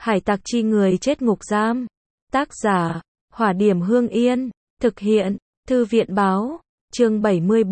Hải tặc chi người chết ngục giam. Tác giả, Hỏa Điểm Hương Yên. Thực hiện, Thư viện Báo. Chương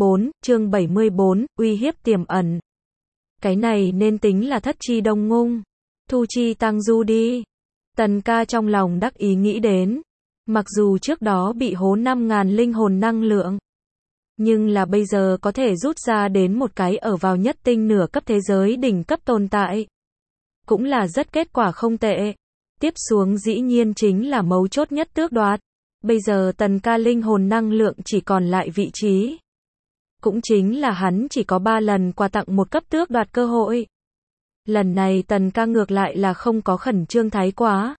74, uy hiếp tiềm ẩn. Cái này nên tính là thất chi đông ngung. Thu chi tăng du đi. Tần ca trong lòng đắc ý nghĩ đến. Mặc dù trước đó bị hố 5.000 linh hồn năng lượng. Nhưng là bây giờ có thể rút ra đến một cái ở vào nhất tinh nửa cấp thế giới đỉnh cấp tồn tại. Cũng là rất kết quả không tệ. Tiếp xuống dĩ nhiên chính là mấu chốt nhất tước đoạt. Bây giờ tần ca linh hồn năng lượng chỉ còn lại vị trí. Cũng chính là hắn chỉ có 3 lần quà tặng một cấp tước đoạt cơ hội. Lần này tần ca ngược lại là không có khẩn trương thái quá.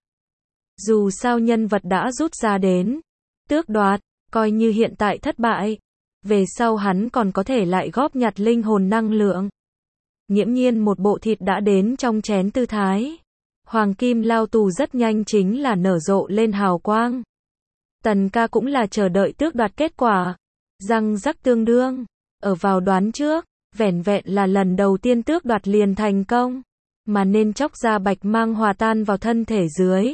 Dù sao nhân vật đã rút ra đến. Tước đoạt, coi như hiện tại thất bại. Về sau hắn còn có thể lại góp nhặt linh hồn năng lượng. Nghiễm nhiên một bộ thịt đã đến trong chén tư thái. Hoàng kim lao tù rất nhanh chính là nở rộ lên hào quang. Tần ca cũng là chờ đợi tước đoạt kết quả. Răng rắc tương đương. Ở vào đoán trước, vẻn vẹn là lần đầu tiên tước đoạt liền thành công. Mà nên chóc ra bạch mang hòa tan vào thân thể dưới.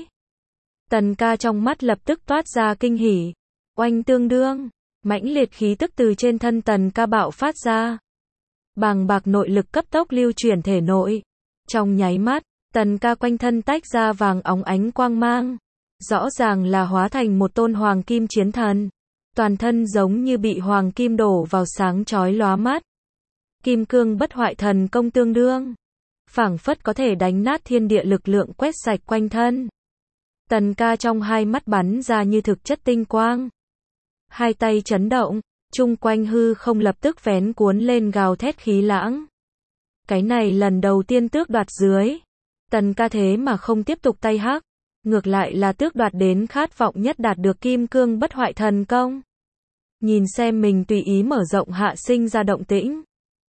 Tần ca trong mắt lập tức toát ra kinh hỉ. Oanh tương đương. Mãnh liệt khí tức từ trên thân tần ca bạo phát ra. Bàng bạc nội lực cấp tốc lưu chuyển thể nội. Trong nháy mắt, tần ca quanh thân tách ra vàng óng ánh quang mang. Rõ ràng là hóa thành một tôn hoàng kim chiến thần. Toàn thân giống như bị hoàng kim đổ vào sáng chói lóa mắt. Kim cương bất hoại thần công tương đương. Phảng phất có thể đánh nát thiên địa lực lượng quét sạch quanh thân. Tần ca trong hai mắt bắn ra như thực chất tinh quang. Hai tay chấn động, chung quanh hư không lập tức vén cuốn lên gào thét khí lãng. Cái này lần đầu tiên tước đoạt dưới. Tần ca thế mà không tiếp tục tay hắc. Ngược lại là tước đoạt đến khát vọng nhất đạt được kim cương bất hoại thần công. Nhìn xem mình tùy ý mở rộng hạ sinh ra động tĩnh.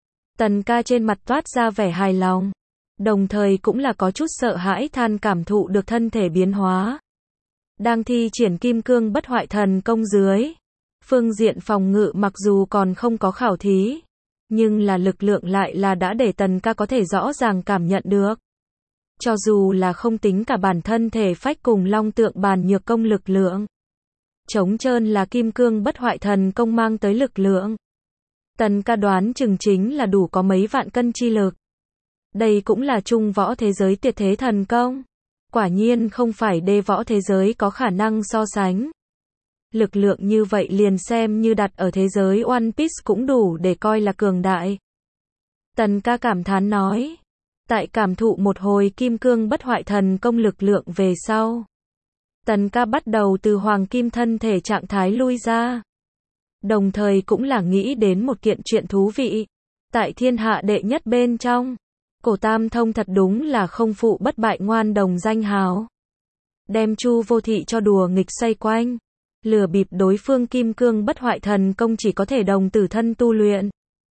Tần ca trên mặt toát ra vẻ hài lòng. Đồng thời cũng là có chút sợ hãi than cảm thụ được thân thể biến hóa. Đang thi triển kim cương bất hoại thần công dưới. Phương diện phòng ngự mặc dù còn không có khảo thí. Nhưng là lực lượng lại là đã để tần ca có thể rõ ràng cảm nhận được. Cho dù là không tính cả bản thân thể phách cùng long tượng bàn nhược công lực lượng. Trống trơn là kim cương bất hoại thần công mang tới lực lượng. Tần ca đoán chừng chính là đủ có mấy vạn cân chi lực. Đây cũng là trung võ thế giới tuyệt thế thần công. Quả nhiên không phải đê võ thế giới có khả năng so sánh. Lực lượng như vậy liền xem như đặt ở thế giới One Piece cũng đủ để coi là cường đại. Tần ca cảm thán nói. Tại cảm thụ một hồi kim cương bất hoại thần công lực lượng về sau. Tần ca bắt đầu từ hoàng kim thân thể trạng thái lui ra. Đồng thời cũng là nghĩ đến một kiện chuyện thú vị. Tại thiên hạ đệ nhất bên trong. Cổ Tam Thông thật đúng là không phụ bất bại ngoan đồng danh hào. Đem Chu Vô Thị cho đùa nghịch xoay quanh. Lừa bịp đối phương kim cương bất hoại thần công chỉ có thể đồng tử thân tu luyện.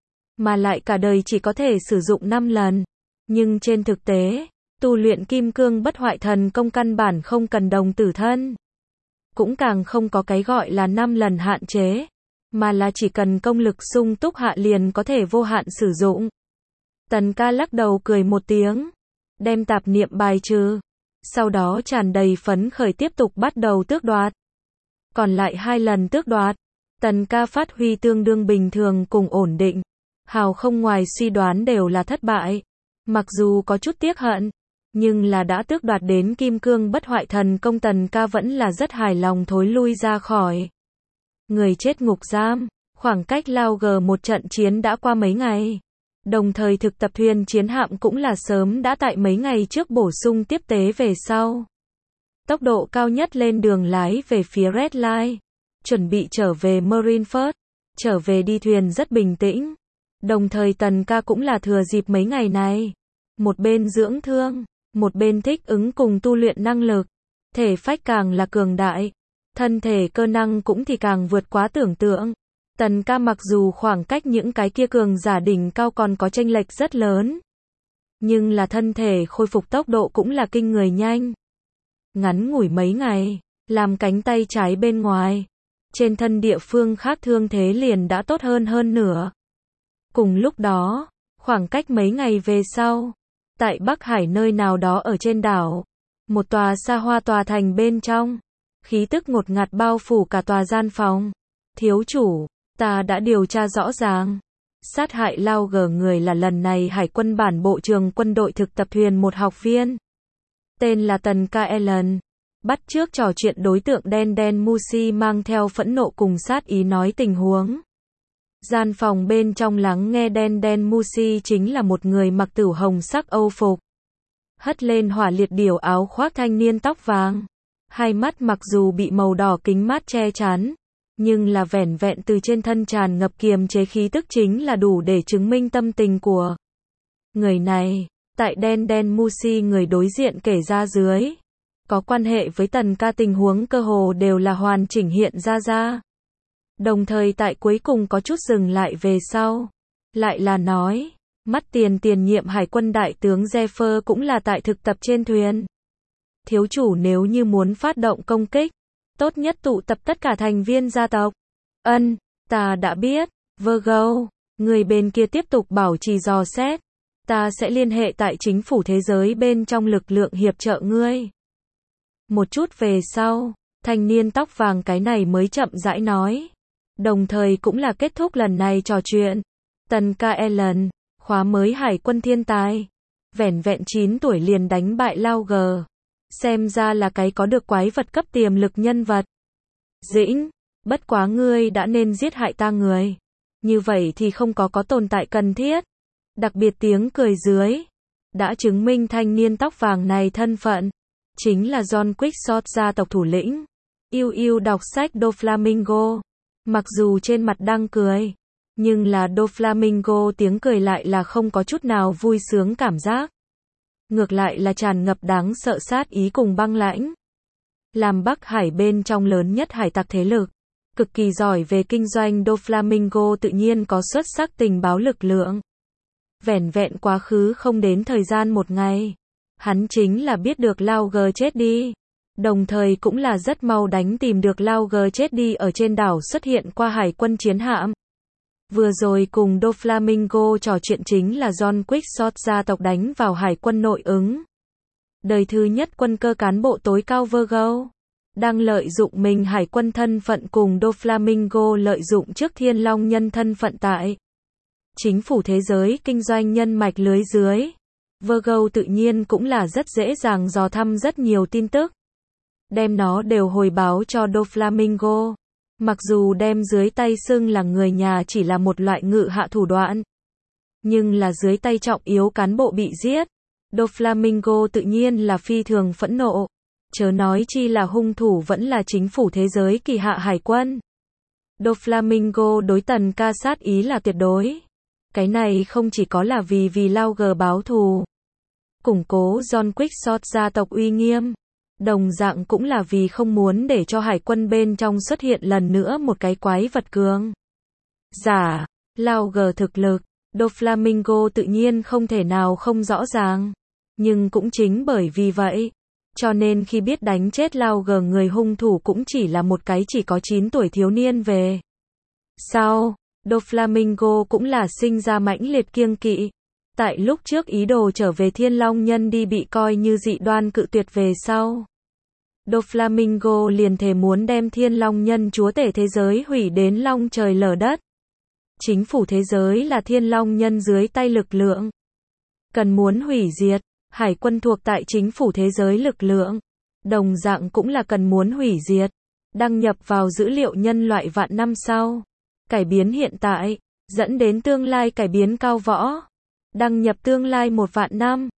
Mà lại cả đời chỉ có thể sử dụng 5 lần. Nhưng trên thực tế, tu luyện kim cương bất hoại thần công căn bản không cần đồng tử thân. Cũng càng không có cái gọi là 5 lần hạn chế. Mà là chỉ cần công lực sung túc hạ liền có thể vô hạn sử dụng. Tần ca lắc đầu cười một tiếng. Đem tạp niệm bài trừ. Sau đó tràn đầy phấn khởi tiếp tục bắt đầu tước đoạt. Còn lại 2 lần tước đoạt. Tần ca phát huy tương đương bình thường cùng ổn định. Hào không ngoài suy đoán đều là thất bại. Mặc dù có chút tiếc hận. Nhưng là đã tước đoạt đến kim cương bất hoại thần công tần ca vẫn là rất hài lòng thối lui ra khỏi. Người chết ngục giam. Khoảng cách lao gờ một trận chiến đã qua mấy ngày. Đồng thời thực tập thuyền chiến hạm cũng là sớm đã tại mấy ngày trước bổ sung tiếp tế về sau. Tốc độ cao nhất lên đường lái về phía Red Line. Chuẩn bị trở về Marineford. Trở về đi thuyền rất bình tĩnh. Đồng thời tần ca cũng là thừa dịp mấy ngày này. Một bên dưỡng thương. Một bên thích ứng cùng tu luyện năng lực. Thể phách càng là cường đại. Thân thể cơ năng cũng thì càng vượt quá tưởng tượng. Tần ca mặc dù khoảng cách những cái kia cường giả đỉnh cao còn có chênh lệch rất lớn. Nhưng là thân thể khôi phục tốc độ cũng là kinh người nhanh. Ngắn ngủi mấy ngày, làm cánh tay trái bên ngoài. Trên thân địa phương khác thương thế liền đã tốt hơn nửa. Cùng lúc đó, khoảng cách mấy ngày về sau. Tại Bắc Hải nơi nào đó ở trên đảo. Một tòa xa hoa tòa thành bên trong, khí tức ngột ngạt bao phủ cả tòa gian phòng. Thiếu chủ, ta đã điều tra rõ ràng. Sát hại Lao G người là lần này Hải quân bản bộ trường quân đội thực tập thuyền một học viên. Tên là Tần KLN. Bắt trước trò chuyện đối tượng đen Musi mang theo phẫn nộ cùng sát ý nói tình huống. Gian phòng bên trong lắng nghe đen Musi chính là một người mặc tử hồng sắc âu phục. Hất lên hỏa liệt điểu áo khoác thanh niên tóc vàng. Hai mắt mặc dù bị màu đỏ kính mát che chắn, nhưng là vẻn vẹn từ trên thân tràn ngập kiềm chế khí tức chính là đủ để chứng minh tâm tình của người này. Tại đen Musi người đối diện kể ra dưới, có quan hệ với Tần ca tình huống cơ hồ đều là hoàn chỉnh hiện ra. Đồng thời tại cuối cùng có chút dừng lại về sau. Lại là nói, mắt tiền nhiệm Hải quân đại tướng Zephyr cũng là tại thực tập trên thuyền. Thiếu chủ nếu như muốn phát động công kích, tốt nhất tụ tập tất cả thành viên gia tộc. Ân, ta đã biết. Virgo, người bên kia tiếp tục bảo trì dò xét. Ta sẽ liên hệ tại chính phủ thế giới bên trong lực lượng hiệp trợ ngươi. Một chút về sau, thanh niên tóc vàng cái này mới chậm rãi nói. Đồng thời cũng là kết thúc lần này trò chuyện. Tần KLN, khóa mới Hải quân thiên tài. Vẻn vẹn 9 tuổi liền đánh bại Lao G. Xem ra là cái có được quái vật cấp tiềm lực nhân vật. Dĩnh, bất quá ngươi đã nên giết hại ta người. Như vậy thì không có tồn tại cần thiết. Đặc biệt tiếng cười dưới. Đã chứng minh thanh niên tóc vàng này thân phận. Chính là John Quixote gia tộc thủ lĩnh. Yêu đọc sách Doflamingo. Mặc dù trên mặt đang cười, nhưng là Doflamingo tiếng cười lại là không có chút nào vui sướng cảm giác. Ngược lại là tràn ngập đáng sợ sát ý cùng băng lãnh. Làm Bắc Hải bên trong lớn nhất hải tặc thế lực, cực kỳ giỏi về kinh doanh Doflamingo tự nhiên có xuất sắc tình báo lực lượng. Vẻn vẹn quá khứ không đến thời gian một ngày, hắn chính là biết được Lao G chết đi. Đồng thời cũng là rất mau đánh tìm được Lao G chết đi ở trên đảo xuất hiện qua hải quân chiến hạm. Vừa rồi cùng Doflamingo trò chuyện chính là John Quixote gia tộc đánh vào hải quân nội ứng. Đời thứ nhất quân cơ cán bộ tối cao Virgo. Đang lợi dụng mình hải quân thân phận cùng Doflamingo lợi dụng trước Thiên Long nhân thân phận tại chính phủ thế giới kinh doanh nhân mạch lưới dưới. Virgo tự nhiên cũng là rất dễ dàng dò thăm rất nhiều tin tức. Đem nó đều hồi báo cho Doflamingo. Mặc dù đem dưới tay xưng là người nhà chỉ là một loại ngự hạ thủ đoạn, nhưng là dưới tay trọng yếu cán bộ bị giết, Doflamingo tự nhiên là phi thường phẫn nộ. Chớ nói chi là hung thủ vẫn là chính phủ thế giới kỳ hạ hải quân. Doflamingo đối Tần ca sát ý là tuyệt đối. Cái này không chỉ có là vì Lao G báo thù, củng cố John Quixote gia tộc uy nghiêm. Đồng dạng cũng là vì không muốn để cho hải quân bên trong xuất hiện lần nữa một cái quái vật cường giả. Lao G thực lực, Doflamingo tự nhiên không thể nào không rõ ràng. Nhưng cũng chính bởi vì vậy, cho nên khi biết đánh chết Lao G người hung thủ cũng chỉ là một cái chỉ có 9 tuổi thiếu niên về sau, Doflamingo cũng là sinh ra mãnh liệt kiêng kỵ. Tại lúc trước ý đồ trở về Thiên Long nhân đi bị coi như dị đoan cự tuyệt về sau, Doflamingo liền thề muốn đem Thiên Long nhân chúa tể thế giới hủy đến long trời lở đất. Chính phủ thế giới là Thiên Long nhân dưới tay lực lượng. Cần muốn hủy diệt, hải quân thuộc tại chính phủ thế giới lực lượng. Đồng dạng cũng là cần muốn hủy diệt. Đăng nhập vào dữ liệu nhân loại vạn năm sau. Cải biến hiện tại, dẫn đến tương lai cải biến cao võ. Đăng nhập tương lai 1 vạn năm.